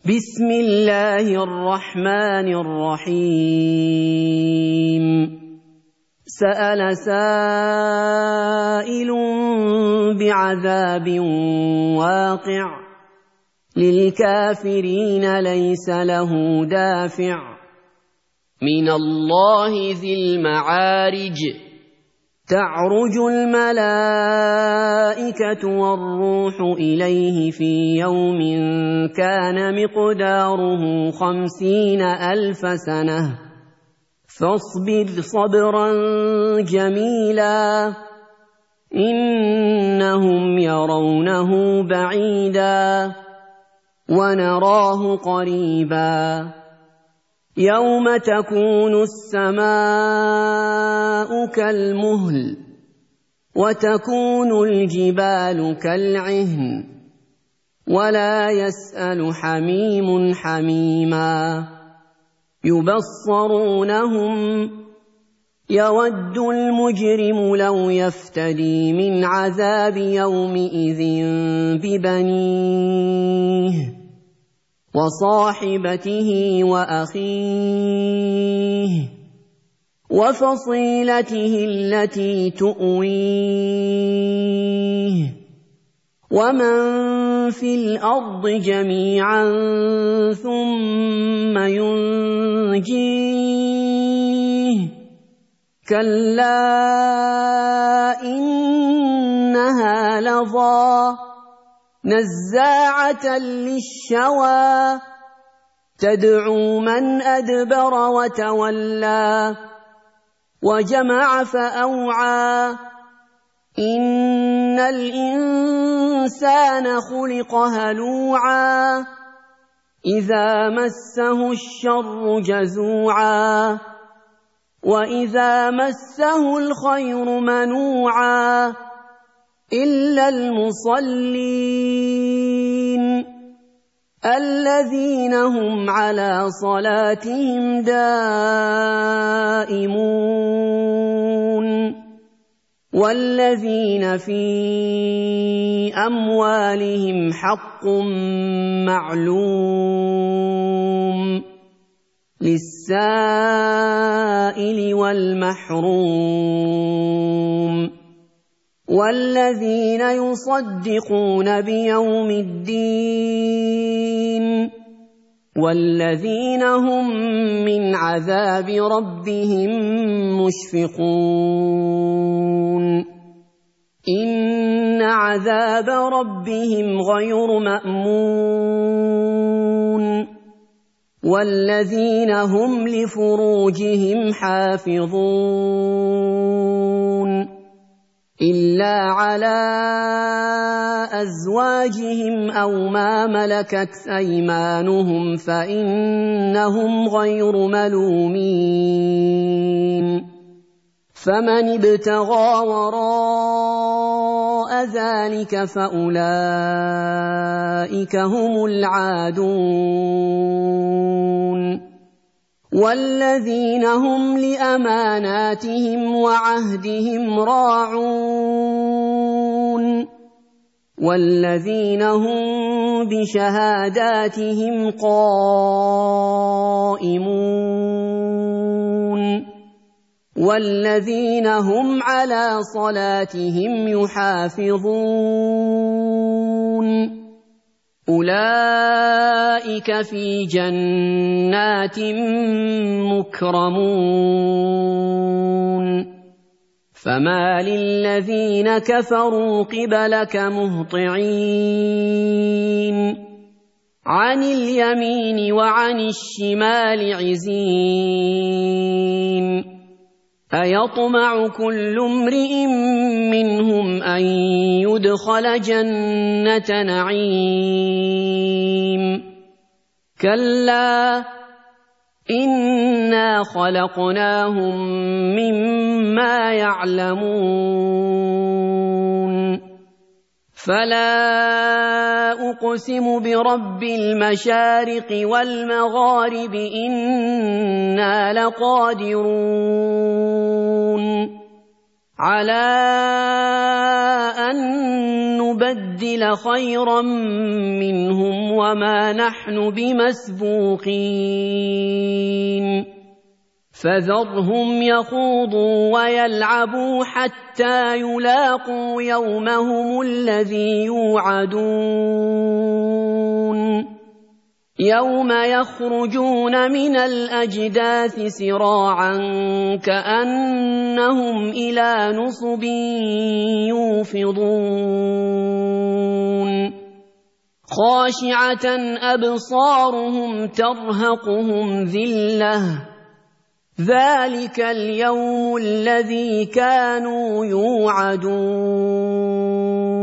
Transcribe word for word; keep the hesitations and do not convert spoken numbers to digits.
بسم الله الرحمن الرحيم سأل سائل بعذاب واقع للكافرين ليس له دافع من الله ذي المعارج تعرج الملائكة والروح إليه في يوم كان مقداره خمسين ألف سنة فاصبر صبرا جميلا إنهم يرونه بعيدا ونراه قريبا يوم تكون السماء كالمهل وتكون الجبال كالعهن ولا يسأل حميم حميما يبصرونهم يود المجرم لو يفتدي من عذاب يومئذ ببنيه وصاحبته وأخيه وفصيلته التي تؤويه ومن في الأرض جميعا ثم ينجيه كلا إنها لظى نزاعة للشوى تدعو من أدبر وتولى وجمع فأوعى إن الإنسان خلق هلوعا إذا مسه الشر جزوعا وإذا مسه الخير منوعا إلا المصلين الذين هم على صلاتهم دائمون والذين في أموالهم حق معلوم للسائل والمحروم والذين يصدقون بيوم الدين والذين هم من عذاب ربهم مشفقون إن عذاب ربهم غير مأمون والذين هم لفروجهم حافظون إلا على أزواجهم أو ما ملكت أيمانهم فإنهم غير ملومين فمن ابتغى وراء ذلك فأولئك هم العادون والذين هم لأماناتهم وعهدهم راعون والذين هم بشهاداتهم قائمون والذين هم على صلاتهم يحافظون أولئك في جنات مكرمون فما للذين كفروا قبلك مهطعين عن اليمين وعن الشمال عزين أيطمع كل امرئ منهم أن يدخل جنة نعيم كلا إنا خلقناهم مما يعلمون فلا أقسم برب المشارق والمغارب إنا لقادرون على أن نبدل خيرا منهم وما نحن بمسبوقين فذرهم يخوضوا ويلعبوا حتى يلاقوا يومهم الذي يوعدون يوم يخرجون من الأجداث سراعا كأنهم إلى نصب يوفضون خاشعة أبصارهم ترهقهم ذلة ذلك اليوم الذي كانوا يوعدون